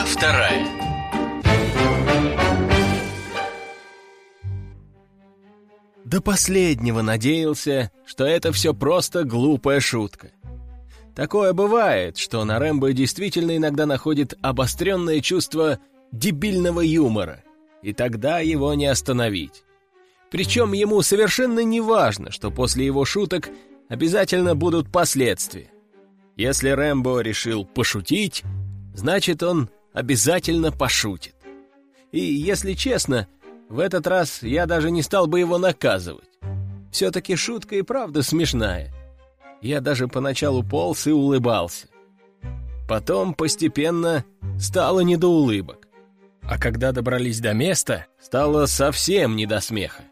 Глава 2. До последнего надеялся, что это все просто глупая шутка. Такое бывает, что на Рэмбо действительно иногда находит обостренное чувство дебильного юмора, и тогда его не остановить. Причем ему совершенно не важно, что после его шуток обязательно будут последствия. Если Рэмбо решил пошутить, значит, он обязательно пошутит. И, если честно, в этот раз я даже не стал бы его наказывать. Все-таки шутка и правда смешная. Я даже поначалу полз и улыбался. Потом постепенно стало не до улыбок. А когда добрались до места, стало совсем не до смеха.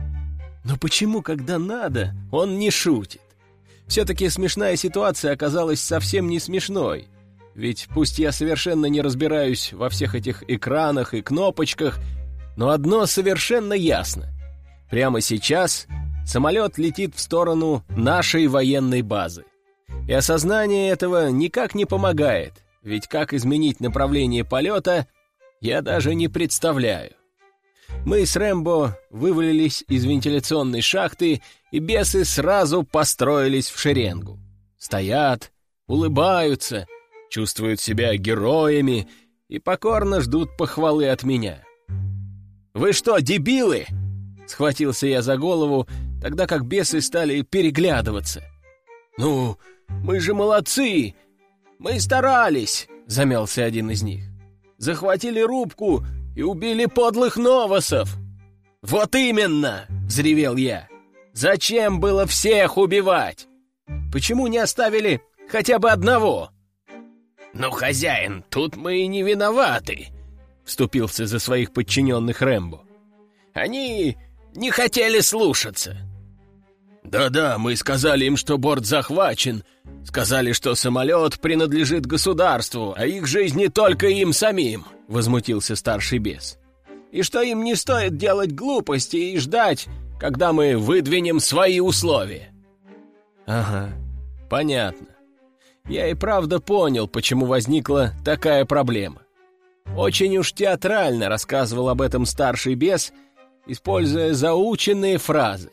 Но почему, когда надо, он не шутит? Все-таки смешная ситуация оказалась совсем не смешной. Ведь пусть я совершенно не разбираюсь во всех этих экранах и кнопочках, но одно совершенно ясно. Прямо сейчас самолет летит в сторону нашей военной базы. И осознание этого никак не помогает, ведь как изменить направление полета, я даже не представляю. Мы с Рэмбо вывалились из вентиляционной шахты, и бесы сразу построились в шеренгу. Стоят, улыбаются, чувствуют себя героями и покорно ждут похвалы от меня. «Вы что, дебилы?» — схватился я за голову, тогда как бесы стали переглядываться. «Ну, мы же молодцы! Мы старались!» — замялся один из них. «Захватили рубку и убили подлых новосов!» «Вот именно!» — взревел я. «Зачем было всех убивать? Почему не оставили хотя бы одного?» «Ну, хозяин, тут мы и не виноваты», — вступился за своих подчиненных Рэмбо. «Они не хотели слушаться». «Да-да, мы сказали им, что борт захвачен, сказали, что самолет принадлежит государству, а их жизнь не только им самим», — возмутился старший бес. «И что им не стоит делать глупости и ждать, когда мы выдвинем свои условия». «Ага, понятно. Я и правда понял, почему возникла такая проблема. Очень уж театрально рассказывал об этом старший бес, используя заученные фразы.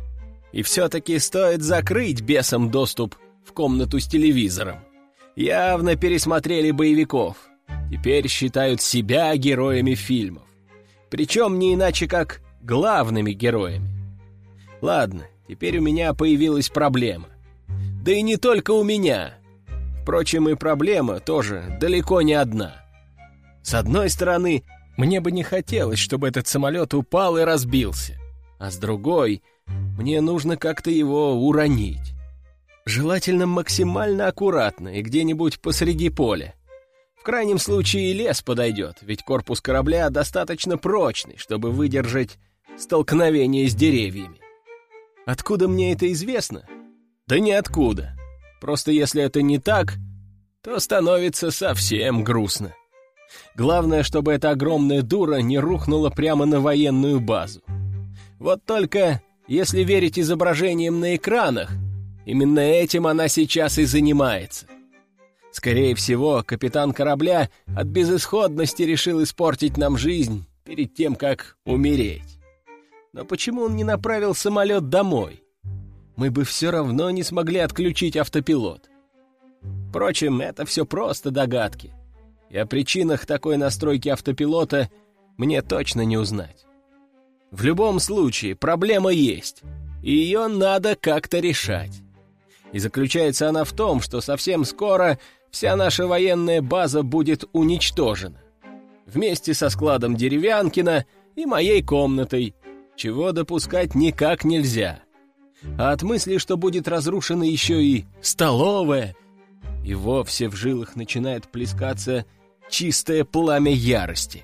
И все-таки стоит закрыть бесам доступ в комнату с телевизором. Явно пересмотрели боевиков. Теперь считают себя героями фильмов. Причем не иначе, как главными героями. Ладно, теперь у меня появилась проблема. Да и не только у меня. Впрочем, и проблема тоже далеко не одна. С одной стороны, мне бы не хотелось, чтобы этот самолет упал и разбился. А с другой, мне нужно как-то его уронить. Желательно максимально аккуратно и где-нибудь посреди поля. В крайнем случае и лес подойдет, ведь корпус корабля достаточно прочный, чтобы выдержать столкновение с деревьями. Откуда мне это известно? Да ниоткуда. Просто если это не так, то становится совсем грустно. Главное, чтобы эта огромная дура не рухнула прямо на военную базу. Вот только, если верить изображениям на экранах, именно этим она сейчас и занимается. Скорее всего, капитан корабля от безысходности решил испортить нам жизнь перед тем, как умереть. Но почему он не направил самолет домой? Мы бы все равно не смогли отключить автопилот. Впрочем, это все просто догадки. И о причинах такой настройки автопилота мне точно не узнать. В любом случае, проблема есть, и ее надо как-то решать. И заключается она в том, что совсем скоро вся наша военная база будет уничтожена. Вместе со складом Деревянкина и моей комнатой, чего допускать никак нельзя. А от мысли, что будет разрушена еще и столовая, и вовсе в жилах начинает плескаться чистое пламя ярости.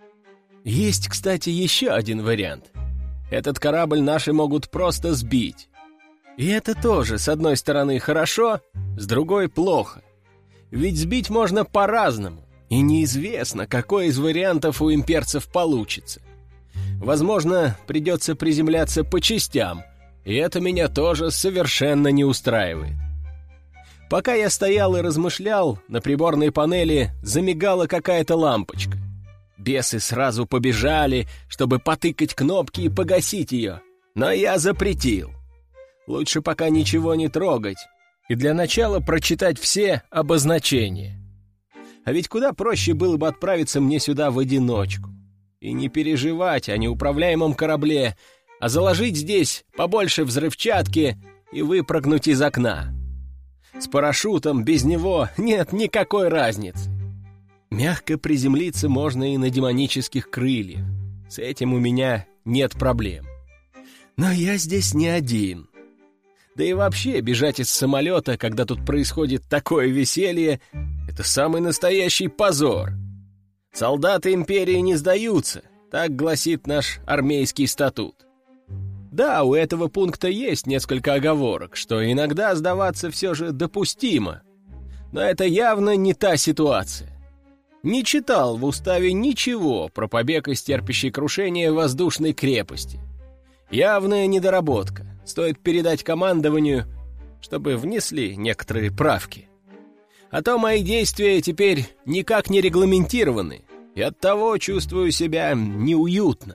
Есть, кстати, еще один вариант. Этот корабль наши могут просто сбить. И это тоже, с одной стороны, хорошо, с другой — плохо. Ведь сбить можно по-разному, и неизвестно, какой из вариантов у имперцев получится. Возможно, придется приземляться по частям, и это меня тоже совершенно не устраивает. Пока я стоял и размышлял, на приборной панели замигала какая-то лампочка. Бесы сразу побежали, чтобы потыкать кнопки и погасить ее, но я запретил. Лучше пока ничего не трогать и для начала прочитать все обозначения. А ведь куда проще было бы отправиться мне сюда в одиночку и не переживать о неуправляемом корабле, а заложить здесь побольше взрывчатки и выпрыгнуть из окна. С парашютом без него нет никакой разницы. Мягко приземлиться можно и на демонических крыльях. С этим у меня нет проблем. Но я здесь не один. Да и вообще бежать из самолета, когда тут происходит такое веселье, это самый настоящий позор. Солдаты империи не сдаются, так гласит наш армейский статут. Да, у этого пункта есть несколько оговорок, что иногда сдаваться все же допустимо. Но это явно не та ситуация. Не читал в уставе ничего про побег из терпящей крушения воздушной крепости. Явная недоработка. Стоит передать командованию, чтобы внесли некоторые правки. А то мои действия теперь никак не регламентированы, и оттого чувствую себя неуютно.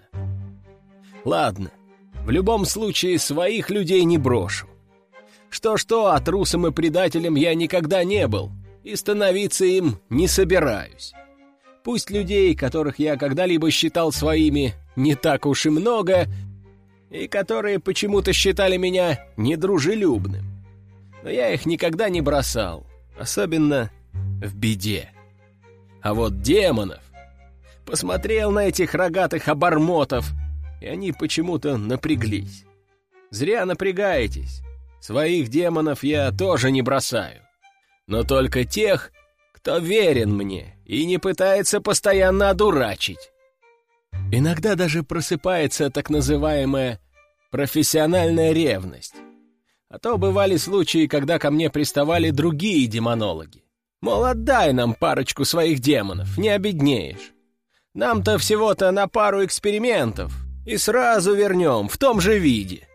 Ладно, в любом случае своих людей не брошу. Что-что, а трусом и предателем я никогда не был, и становиться им не собираюсь. Пусть людей, которых я когда-либо считал своими, не так уж и много, и которые почему-то считали меня недружелюбным. Но я их никогда не бросал, особенно в беде. А вот демонов... Посмотрел на этих рогатых обормотов, и они почему-то напряглись. Зря напрягаетесь. Своих демонов я тоже не бросаю. Но только тех, кто верен мне и не пытается постоянно одурачить. Иногда даже просыпается так называемая профессиональная ревность. А то бывали случаи, когда ко мне приставали другие демонологи. Мол, отдай нам парочку своих демонов, не обеднеешь. Нам-то всего-то на пару экспериментов, и сразу вернем в том же виде.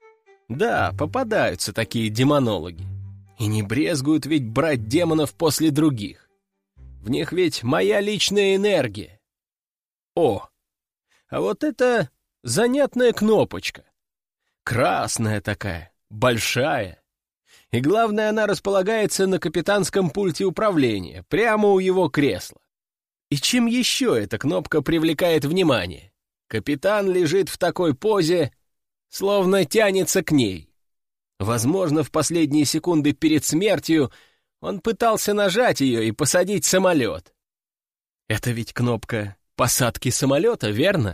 Да, попадаются такие демонологи. И не брезгуют ведь брать демонов после других. В них ведь моя личная энергия. О, а вот это занятная кнопочка. Красная такая, большая. И главное, она располагается на капитанском пульте управления, прямо у его кресла. И чем еще эта кнопка привлекает внимание? Капитан лежит в такой позе, словно тянется к ней. Возможно, в последние секунды перед смертью он пытался нажать ее и посадить самолет. Это ведь кнопка посадки самолета, верно?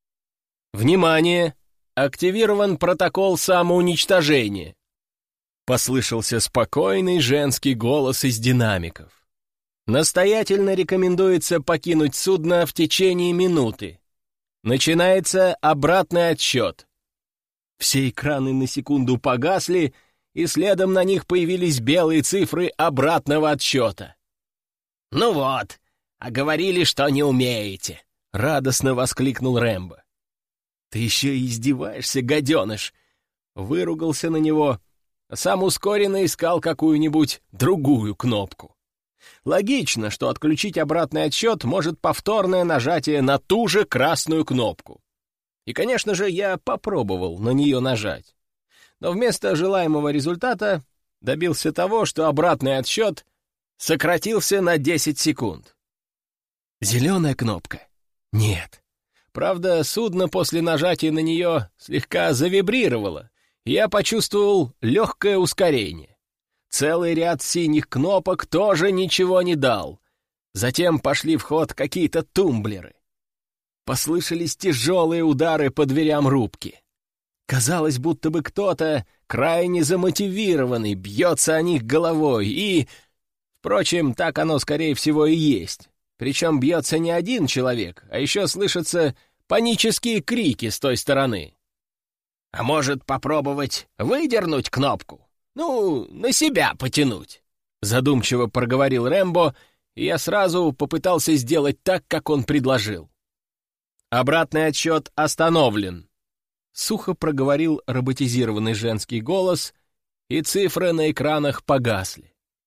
Внимание! Активирован протокол самоуничтожения. Послышался спокойный женский голос из динамиков. Настоятельно рекомендуется покинуть судно в течение минуты. Начинается обратный отсчет. Все экраны на секунду погасли, и следом на них появились белые цифры обратного отсчета. «Ну вот, а говорили, что не умеете!» — радостно воскликнул Рэмбо. «Ты еще и издеваешься, гаденыш!» — выругался на него, а сам ускоренно искал какую-нибудь другую кнопку. Логично, что отключить обратный отсчет может повторное нажатие на ту же красную кнопку. И, конечно же, я попробовал на нее нажать. Но вместо желаемого результата добился того, что обратный отсчет сократился на 10 секунд. Зеленая кнопка? Нет. Правда, судно после нажатия на нее слегка завибрировало, и я почувствовал легкое ускорение. Целый ряд синих кнопок тоже ничего не дал. Затем пошли в ход какие-то тумблеры. Послышались тяжелые удары по дверям рубки. Казалось, будто бы кто-то, крайне замотивированный, бьется о них головой и... Впрочем, так оно, скорее всего, и есть. Причем бьется не один человек, а еще слышатся панические крики с той стороны. «А может, попробовать выдернуть кнопку? Ну, на себя потянуть», — задумчиво проговорил Рэмбо, и я сразу попытался сделать так, как он предложил. «Обратный отсчет остановлен», — сухо проговорил роботизированный женский голос, и цифры на экранах погасли.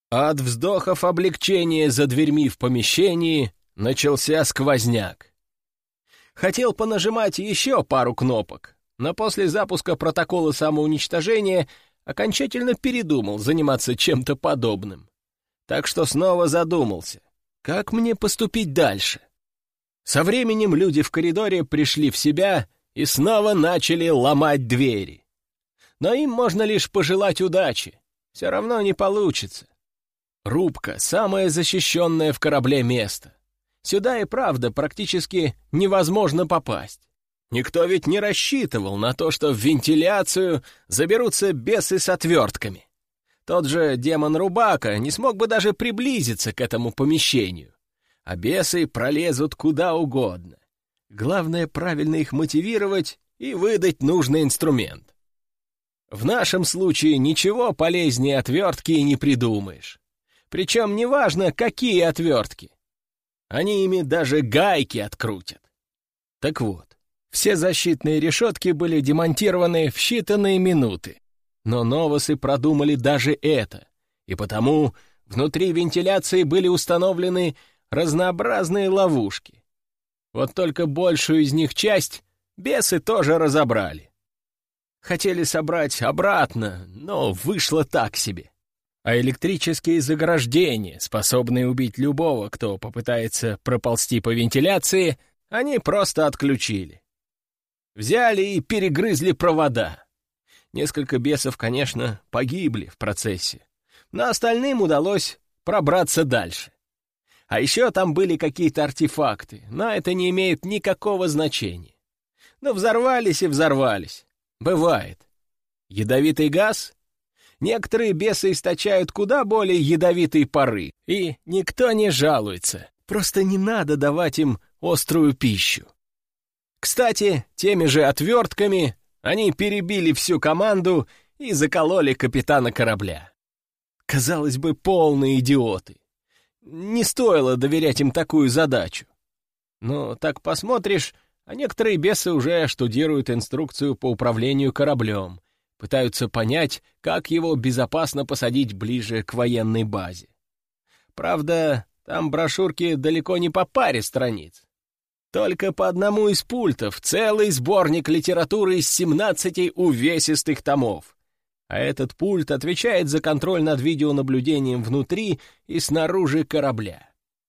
От вздохов облегчения за дверьми в помещении начался сквозняк. Хотел понажимать еще пару кнопок, но после запуска протокола самоуничтожения окончательно передумал заниматься чем-то подобным. Так что снова задумался, как мне поступить дальше. Со временем люди в коридоре пришли в себя и снова начали ломать двери. Но им можно лишь пожелать удачи, все равно не получится. Рубка — самое защищенное в корабле место. Сюда и правда практически невозможно попасть. Никто ведь не рассчитывал на то, что в вентиляцию заберутся бесы с отвертками. Тот же демон Рубака не смог бы даже приблизиться к этому помещению. А бесы пролезут куда угодно. Главное, правильно их мотивировать и выдать нужный инструмент. В нашем случае ничего полезнее отвертки и не придумаешь. Причем неважно, какие отвертки. Они ими даже гайки открутят. Так вот, все защитные решетки были демонтированы в считанные минуты. Но новосы продумали даже это, и потому внутри вентиляции были установлены разнообразные ловушки. Вот только большую из них часть бесы тоже разобрали. Хотели собрать обратно, но вышло так себе. А электрические заграждения, способные убить любого, кто попытается проползти по вентиляции, они просто отключили. Взяли и перегрызли провода. Несколько бесов, конечно, погибли в процессе, но остальным удалось пробраться дальше. А еще там были какие-то артефакты, но это не имеет никакого значения. Но взорвались и взорвались. Бывает. Ядовитый газ? Некоторые бесы источают куда более ядовитые пары, и никто не жалуется. Просто не надо давать им острую пищу. Кстати, теми же отвертками они перебили всю команду и закололи капитана корабля. Казалось бы, полные идиоты. Не стоило доверять им такую задачу. Но так посмотришь, а некоторые бесы уже штудируют инструкцию по управлению кораблем, пытаются понять, как его безопасно посадить ближе к военной базе. Правда, там брошюрки далеко не по паре страниц. Только по одному из пультов целый сборник литературы из 17 увесистых томов. А этот пульт отвечает за контроль над видеонаблюдением внутри и снаружи корабля.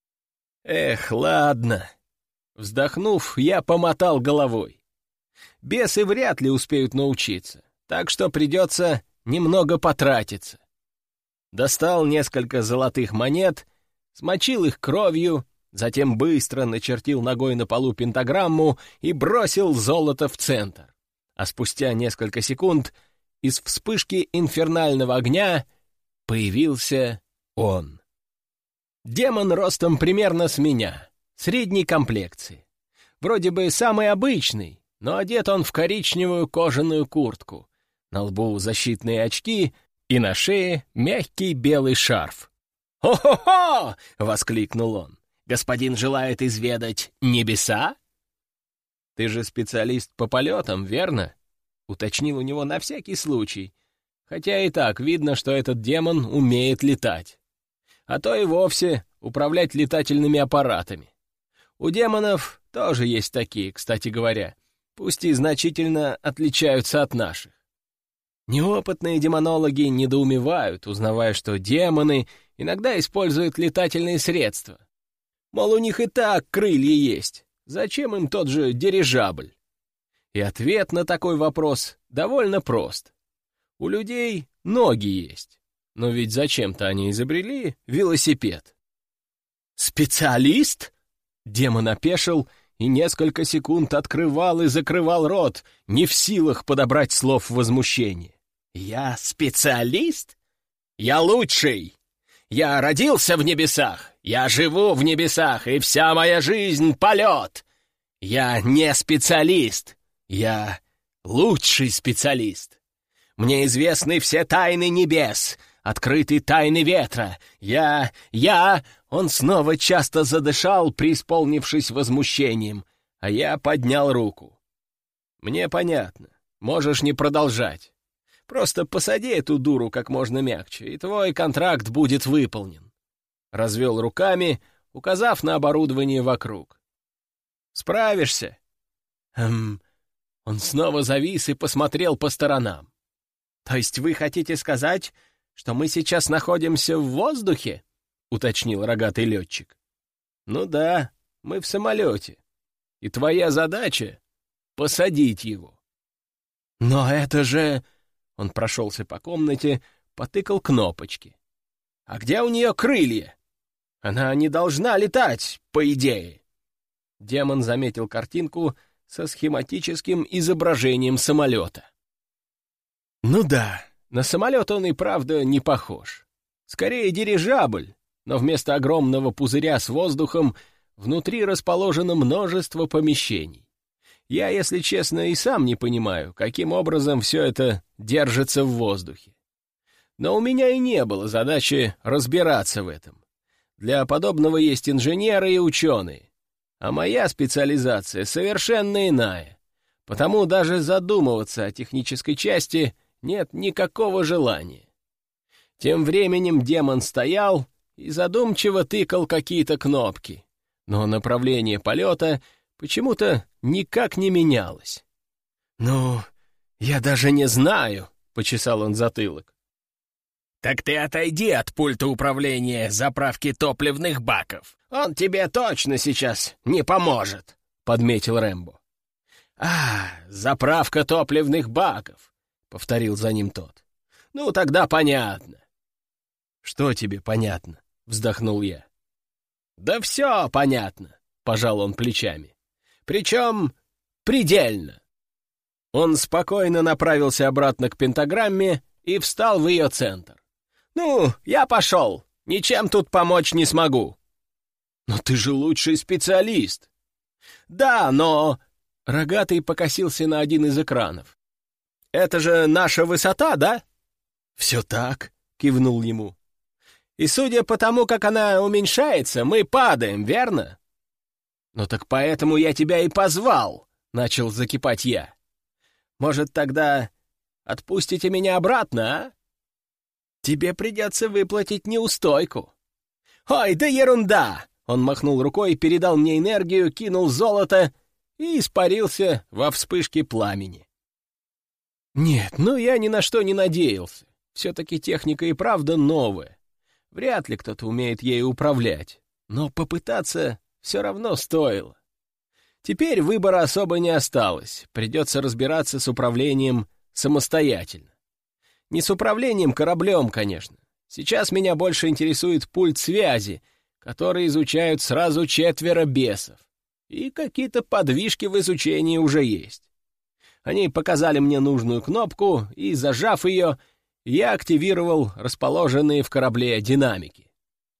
Эх, ладно. Вздохнув, я помотал головой. Бесы вряд ли успеют научиться, так что придется немного потратиться. Достал несколько золотых монет, смочил их кровью, затем быстро начертил ногой на полу пентаграмму и бросил золото в центр. А спустя несколько секунд из вспышки инфернального огня появился он. Демон ростом примерно с меня, средней комплекции. Вроде бы самый обычный, но одет он в коричневую кожаную куртку, на лбу защитные очки и на шее мягкий белый шарф. «Хо-хо-хо!» — воскликнул он. «Господин желает изведать небеса?» «Ты же специалист по полетам, верно?» — уточнил у него на всякий случай, хотя и так видно, что этот демон умеет летать. А то и вовсе управлять летательными аппаратами. У демонов тоже есть такие, кстати говоря, пусть и значительно отличаются от наших. Неопытные демонологи недоумевают, узнавая, что демоны иногда используют летательные средства. Мол, у них и так крылья есть, зачем им тот же дирижабль? И ответ на такой вопрос довольно прост. У людей ноги есть, но ведь зачем-то они изобрели велосипед. «Специалист?» Демон опешил и несколько секунд открывал и закрывал рот, не в силах подобрать слов возмущения. «Я специалист? Я лучший! Я родился в небесах, я живу в небесах, и вся моя жизнь — полет! Я не специалист, я лучший специалист! Мне известны все тайны небес, открыты тайны ветра. Он снова часто задышал, преисполнившись возмущением, а я поднял руку. «Мне понятно, можешь не продолжать. Просто посади эту дуру как можно мягче, и твой контракт будет выполнен. Развел руками, указав на оборудование вокруг. Справишься? Он снова завис и посмотрел по сторонам. То есть вы хотите сказать, что мы сейчас находимся в воздухе? Уточнил рогатый летчик. Ну да, мы в самолете. И твоя задача — посадить его. Но это же... Он прошелся по комнате, потыкал кнопочки. А где у нее крылья? Она не должна летать, по идее. Демон заметил картинку со схематическим изображением самолета. Ну да, на самолет он и правда не похож. Скорее дирижабль, но вместо огромного пузыря с воздухом внутри расположено множество помещений. Я, если честно, и сам не понимаю, каким образом все это держится в воздухе. Но у меня и не было задачи разбираться в этом. Для подобного есть инженеры и ученые. А моя специализация совершенно иная. Потому даже задумываться о технической части нет никакого желания. Тем временем демон стоял и задумчиво тыкал какие-то кнопки. Но направление полета почему-то никак не менялось. «Ну, я даже не знаю», — почесал он затылок. «Так ты отойди от пульта управления заправки топливных баков. Он тебе точно сейчас не поможет», — подметил Рэмбо. Заправка топливных баков», — повторил за ним тот. «Ну, тогда понятно». «Что тебе понятно?» — вздохнул я. «Да все понятно», — пожал он плечами. «Причем предельно». Он спокойно направился обратно к пентаграмме и встал в ее центр. «Ну, я пошел. Ничем тут помочь не смогу». «Но ты же лучший специалист». «Да, но...» Рогатый покосился на один из экранов. «Это же наша высота, да?» «Все так», — кивнул ему. «И судя по тому, как она уменьшается, мы падаем, верно?» «Ну так поэтому я тебя и позвал», — начал закипать я. «Может, тогда отпустите меня обратно, а? Тебе придется выплатить неустойку». «Ой, да ерунда!» Он махнул рукой, передал мне энергию, кинул золото и испарился во вспышке пламени. Нет, ну я ни на что не надеялся. Все-таки техника и правда новая. Вряд ли кто-то умеет ею управлять. Но попытаться все равно стоило. Теперь выбора особо не осталось. Придется разбираться с управлением самостоятельно. Не с управлением кораблем, конечно. Сейчас меня больше интересует пульт связи, который изучают сразу 4 бесов. И какие-то подвижки в изучении уже есть. Они показали мне нужную кнопку, и, зажав ее, я активировал расположенные в корабле динамики.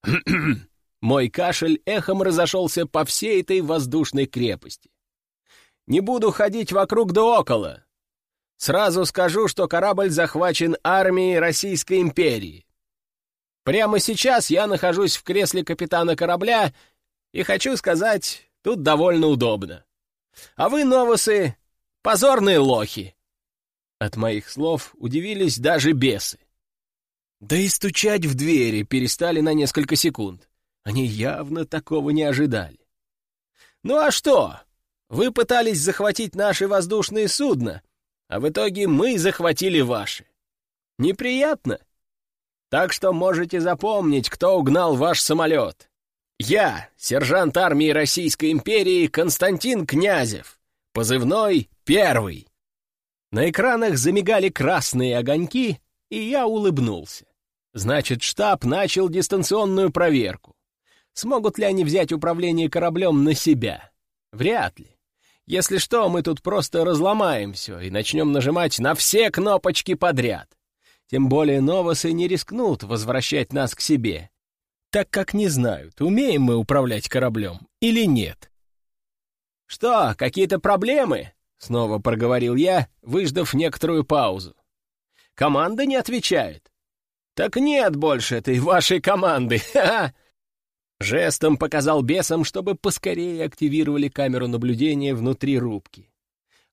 Мой кашель эхом разошелся по всей этой воздушной крепости. Не буду ходить вокруг да около. Сразу скажу, что корабль захвачен армией Российской империи. Прямо сейчас я нахожусь в кресле капитана корабля, и хочу сказать, тут довольно удобно. А вы, новосы, позорные лохи. От моих слов удивились даже бесы. Да и стучать в двери перестали на несколько секунд. Они явно такого не ожидали. Ну а что? Вы пытались захватить наши воздушные судна, а в итоге мы захватили ваши. Неприятно? Так что можете запомнить, кто угнал ваш самолет. Я, сержант армии Российской империи Константин Князев, позывной «Первый». На экранах замигали красные огоньки, и я улыбнулся. Значит, штаб начал дистанционную проверку. Смогут ли они взять управление кораблем на себя? Вряд ли. Если что, мы тут просто разломаем все и начнем нажимать на все кнопочки подряд. Тем более новосы не рискнут возвращать нас к себе, так как не знают, умеем мы управлять кораблем или нет. «Что, какие-то проблемы?» — снова проговорил я, выждав некоторую паузу. «Команда не отвечает». «Так нет больше этой вашей команды! Ха-ха!» Жестом показал бесам, чтобы поскорее активировали камеру наблюдения внутри рубки.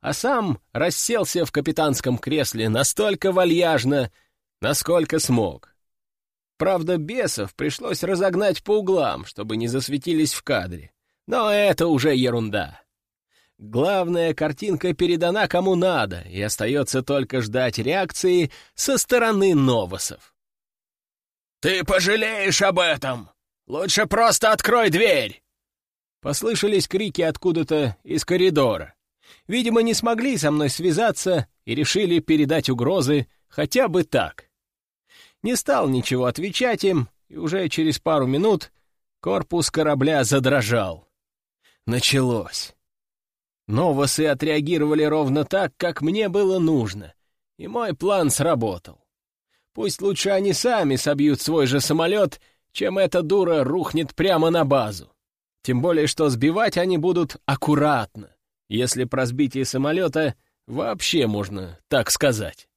а сам расселся в капитанском кресле настолько вальяжно, насколько смог. Правда, бесов пришлось разогнать по углам, чтобы не засветились в кадре. Но это уже ерунда. Главная картинка передана кому надо, и остается только ждать реакции со стороны новосов. «Ты пожалеешь об этом! Лучше просто открой дверь!» Послышались крики откуда-то из коридора. Видимо, не смогли со мной связаться и решили передать угрозы хотя бы так. Не стал ничего отвечать им, и уже через пару минут корпус корабля задрожал. Началось. Новосы отреагировали ровно так, как мне было нужно, и мой план сработал. Пусть лучше они сами собьют свой же самолет, чем эта дура рухнет прямо на базу. Тем более, что сбивать они будут аккуратно, если про сбитие самолета вообще можно так сказать.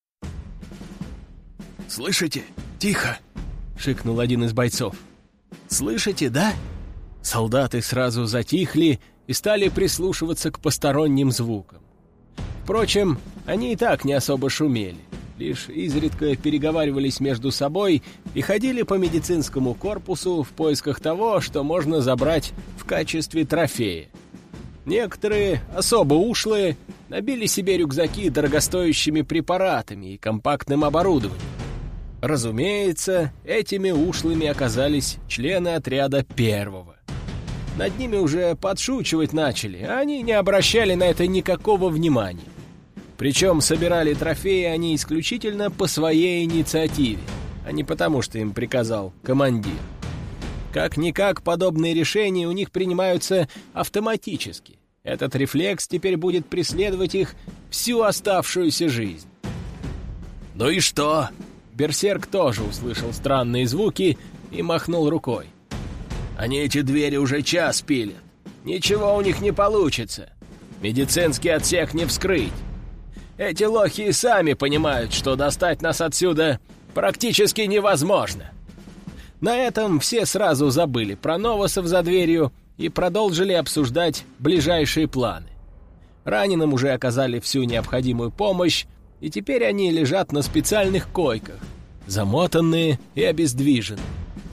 «Слышите? Тихо!» — шикнул один из бойцов. «Слышите, да?» Солдаты сразу затихли и стали прислушиваться к посторонним звукам. Впрочем, они и так не особо шумели, лишь изредка переговаривались между собой и ходили по медицинскому корпусу в поисках того, что можно забрать в качестве трофея. Некоторые, особо ушлые, набили себе рюкзаки дорогостоящими препаратами и компактным оборудованием. Разумеется, этими ушлыми оказались члены отряда первого. Над ними уже подшучивать начали, а они не обращали на это никакого внимания. Причем собирали трофеи они исключительно по своей инициативе, а не потому, что им приказал командир. Как-никак подобные решения у них принимаются автоматически. Этот рефлекс теперь будет преследовать их всю оставшуюся жизнь. «Ну и что?» Берсерк тоже услышал странные звуки и махнул рукой. «Они эти двери уже час пилят. Ничего у них не получится. Медицинский отсек не вскрыть. Эти лохи и сами понимают, что достать нас отсюда практически невозможно». На этом все сразу забыли про новосов за дверью и продолжили обсуждать ближайшие планы. Раненым уже оказали всю необходимую помощь, и теперь они лежат на специальных койках, замотанные и обездвиженные.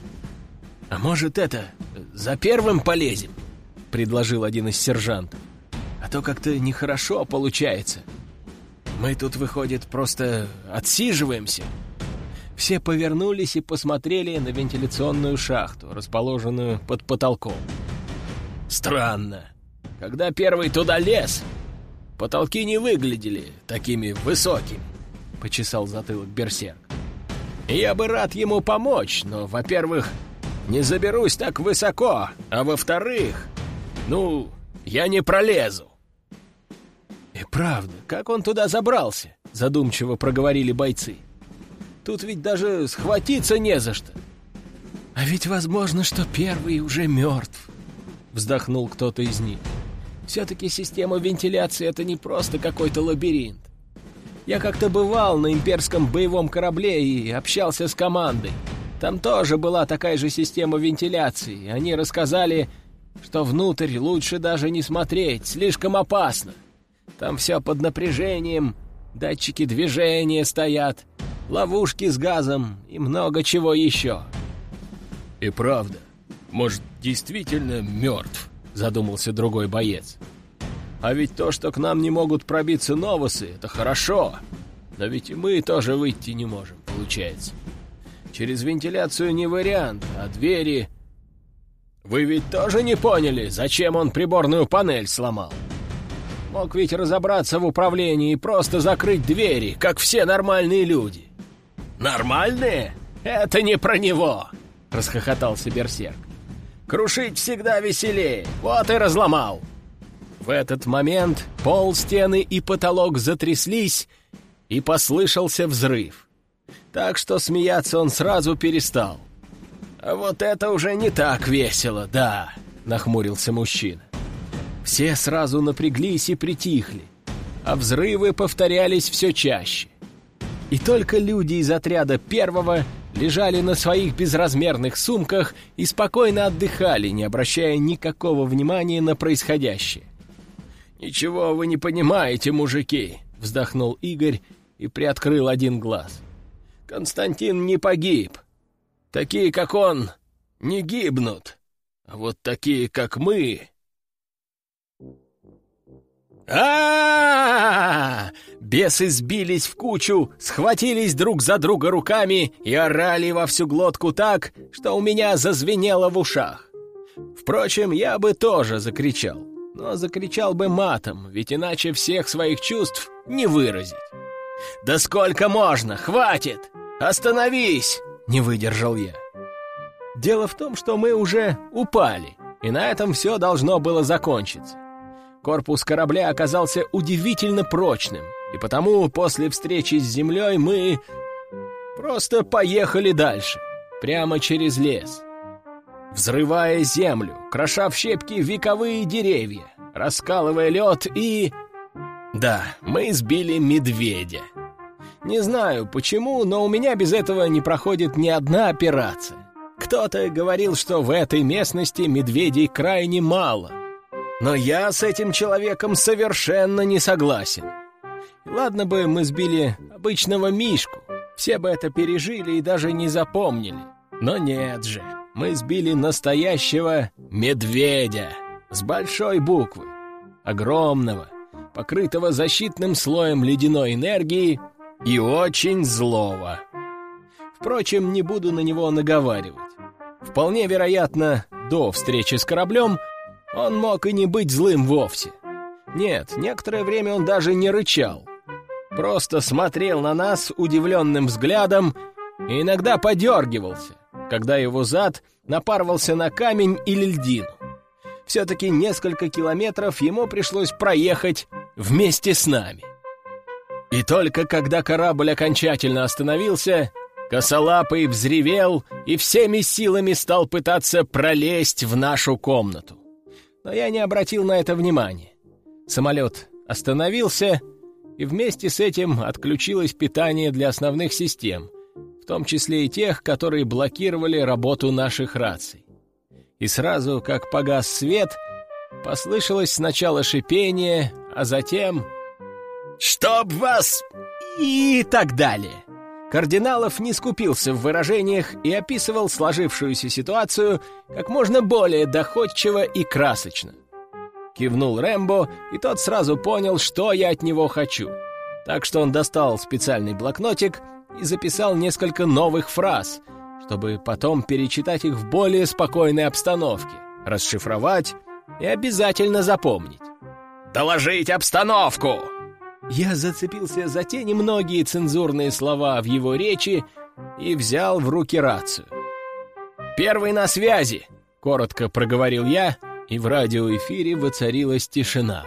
«А может, за первым полезем?» — предложил один из сержантов. «А то как-то нехорошо получается. Мы тут, выходит, просто отсиживаемся». Все повернулись и посмотрели на вентиляционную шахту, расположенную под потолком. «Странно. Когда первый туда лез, потолки не выглядели такими высокими», — почесал затылок Берсерк. «Я бы рад ему помочь, но, во-первых, не заберусь так высоко, а во-вторых, я не пролезу». «И правда, как он туда забрался?» — задумчиво проговорили бойцы. «Тут ведь даже схватиться не за что». «А ведь возможно, что первый уже мертв», — вздохнул кто-то из них. «Все-таки система вентиляции — это не просто какой-то лабиринт. Я как-то бывал на имперском боевом корабле и общался с командой. Там тоже была такая же система вентиляции. Они рассказали, что внутрь лучше даже не смотреть, слишком опасно. Там все под напряжением, датчики движения стоят, ловушки с газом и много чего еще». «И правда, может, действительно мертв?» — задумался другой боец. «А ведь то, что к нам не могут пробиться новосы, это хорошо. Но ведь и мы тоже выйти не можем, получается. Через вентиляцию не вариант, а двери... Вы ведь тоже не поняли, зачем он приборную панель сломал? Мог ведь разобраться в управлении и просто закрыть двери, как все нормальные люди». «Нормальные? Это не про него!» — расхохотался Берсерк. «Крушить всегда веселее, вот и разломал». В этот момент пол, стены и потолок затряслись, и послышался взрыв. Так что смеяться он сразу перестал. «А вот это уже не так весело, да», — нахмурился мужчина. Все сразу напряглись и притихли, а взрывы повторялись все чаще. И только люди из отряда первого лежали на своих безразмерных сумках и спокойно отдыхали, не обращая никакого внимания на происходящее. «Ничего вы не понимаете, мужики», — вздохнул Игорь и приоткрыл один глаз. «Константин не погиб. Такие, как он, не гибнут, а вот такие, как мы...» А-а-а! Бесы сбились в кучу, схватились друг за друга руками и орали во всю глотку так, что у меня зазвенело в ушах. Впрочем, я бы тоже закричал, но закричал бы матом, ведь иначе всех своих чувств не выразить. «Да сколько можно? Хватит! Остановись!» — не выдержал я. Дело в том, что мы уже упали, и на этом все должно было закончиться. Корпус корабля оказался удивительно прочным, и потому после встречи с землей мы просто поехали дальше, прямо через лес. Взрывая землю, кроша в щепки вековые деревья, раскалывая лед и... Да, мы сбили медведя. Не знаю почему, но у меня без этого не проходит ни одна операция. Кто-то говорил, что в этой местности медведей крайне мало. Но я с этим человеком совершенно не согласен. Ладно бы мы сбили обычного мишку, все бы это пережили и даже не запомнили. Но нет же, мы сбили настоящего медведя с большой буквы, огромного, покрытого защитным слоем ледяной энергии и очень злого. Впрочем, не буду на него наговаривать. Вполне вероятно, до встречи с кораблем он мог и не быть злым вовсе. Нет, некоторое время он даже не рычал. Просто смотрел на нас удивленным взглядом и иногда подергивался, когда его зад напарывался на камень или льдину. Все-таки несколько километров ему пришлось проехать вместе с нами. И только когда корабль окончательно остановился, Косолапый взревел и всеми силами стал пытаться пролезть в нашу комнату. Но я не обратил на это внимания. Самолет остановился, и вместе с этим отключилось питание для основных систем, в том числе и тех, которые блокировали работу наших раций. И сразу, как погас свет, послышалось сначала шипение, а затем «Чтоб вас!» и так далее. Кардиналов не скупился в выражениях и описывал сложившуюся ситуацию как можно более доходчиво и красочно. Кивнул Рэмбо, и тот сразу понял, что я от него хочу. Так что он достал специальный блокнотик и записал несколько новых фраз, чтобы потом перечитать их в более спокойной обстановке, расшифровать и обязательно запомнить. «Доложить обстановку!» Я зацепился за те немногие цензурные слова в его речи и взял в руки рацию. «Первый на связи!» — коротко проговорил я, и в радиоэфире воцарилась тишина.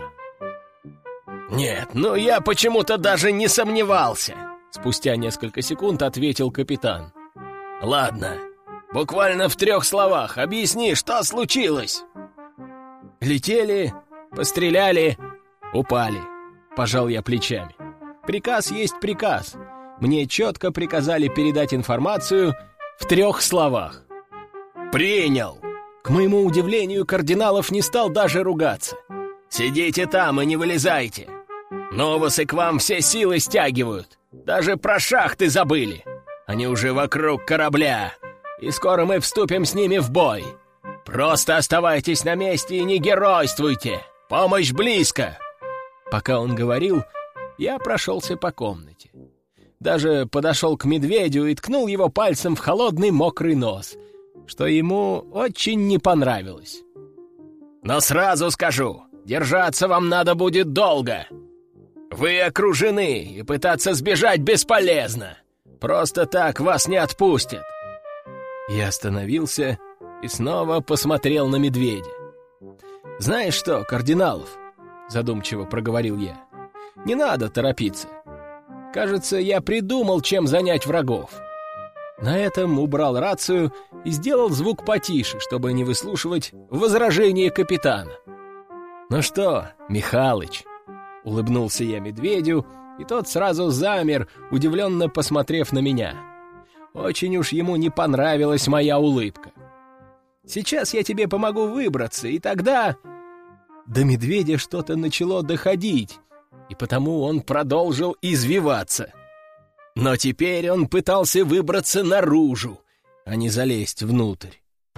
«Нет, ну я почему-то даже не сомневался!» — спустя несколько секунд ответил капитан. «Ладно, буквально в 3 словах объясни, что случилось!» «Летели, постреляли, упали», — пожал я плечами. «Приказ есть приказ. Мне четко приказали передать информацию в 3 словах». «Принял!» К моему удивлению, Кардиналов не стал даже ругаться. «Сидите там и не вылезайте. Новосы к вам все силы стягивают. Даже про шахты забыли. Они уже вокруг корабля, и скоро мы вступим с ними в бой. Просто оставайтесь на месте и не геройствуйте. Помощь близко!» Пока он говорил, я прошелся по комнате. Даже подошел к медведю и ткнул его пальцем в холодный мокрый нос, что ему очень не понравилось. «Но сразу скажу, держаться вам надо будет долго. Вы окружены, и пытаться сбежать бесполезно. Просто так вас не отпустят». Я остановился и снова посмотрел на медведя. «Знаешь что, Кардиналов?» — задумчиво проговорил я. «Не надо торопиться. Кажется, я придумал, чем занять врагов». На этом убрал рацию и сделал звук потише, чтобы не выслушивать возражения капитана. «Ну что, Михалыч?» — улыбнулся я медведю, и тот сразу замер, удивленно посмотрев на меня. Очень уж ему не понравилась моя улыбка. «Сейчас я тебе помогу выбраться, и тогда...» До медведя что-то начало доходить, и потому он продолжил извиваться. Но теперь он пытался выбраться наружу, а не залезть внутрь.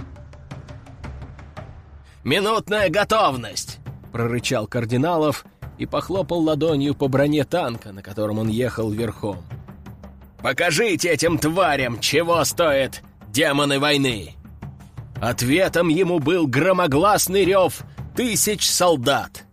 «Минутная готовность!» — прорычал Кардиналов и похлопал ладонью по броне танка, на котором он ехал верхом. «Покажите этим тварям, чего стоят демоны войны!» Ответом ему был громогласный рев 1000 солдат.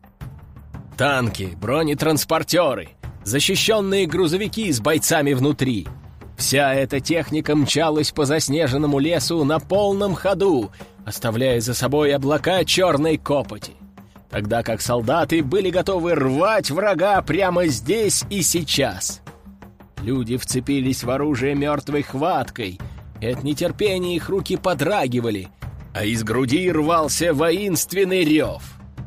Танки, бронетранспортеры, защищенные грузовики с бойцами внутри. Вся эта техника мчалась по заснеженному лесу на полном ходу, оставляя за собой облака черной копоти, тогда как солдаты были готовы рвать врага прямо здесь и сейчас. Люди вцепились в оружие мертвой хваткой, и от нетерпения их руки подрагивали, а из груди рвался воинственный рев.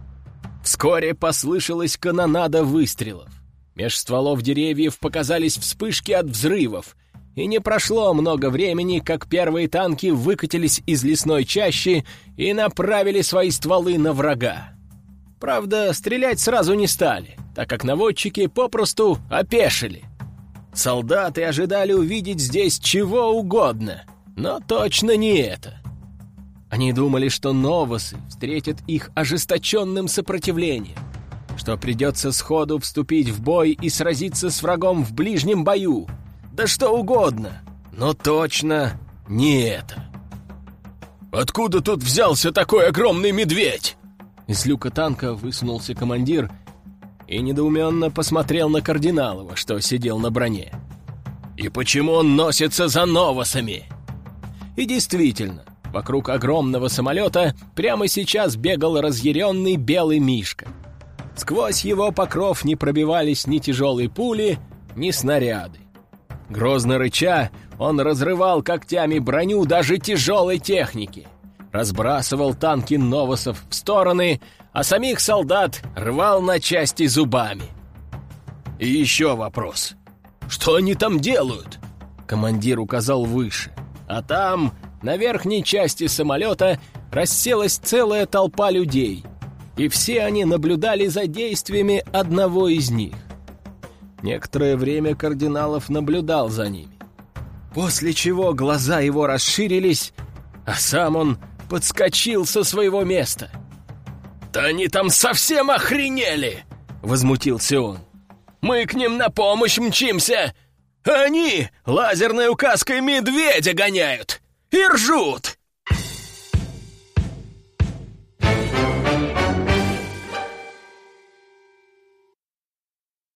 Вскоре послышалась канонада выстрелов. Меж стволов деревьев показались вспышки от взрывов, и не прошло много времени, как первые танки выкатились из лесной чащи и направили свои стволы на врага. Правда, стрелять сразу не стали, так как наводчики попросту опешили. Солдаты ожидали увидеть здесь чего угодно, но точно не это. Они думали, что новосы встретят их ожесточенным сопротивлением, что придется сходу вступить в бой и сразиться с врагом в ближнем бою. Да что угодно, но точно не это. «Откуда тут взялся такой огромный медведь?» Из люка танка высунулся командир и недоуменно посмотрел на Кардиналова, что сидел на броне. «И почему он носится за новосами?» И действительно, вокруг огромного самолета прямо сейчас бегал разъяренный белый мишка. Сквозь его покров не пробивались ни тяжелые пули, ни снаряды. Грозно рыча, он разрывал когтями броню даже тяжелой техники, разбрасывал танки новосов в стороны, а самих солдат рвал на части зубами. «И еще вопрос. Что они там делают?» Командир указал выше, а там, на верхней части самолета, расселась целая толпа людей, и все они наблюдали за действиями одного из них. Некоторое время Кардиналов наблюдал за ними, после чего глаза его расширились, а сам он подскочил со своего места. «Да они там совсем охренели!» — возмутился он. «Мы к ним на помощь мчимся, а они лазерной указкой медведя гоняют и ржут!»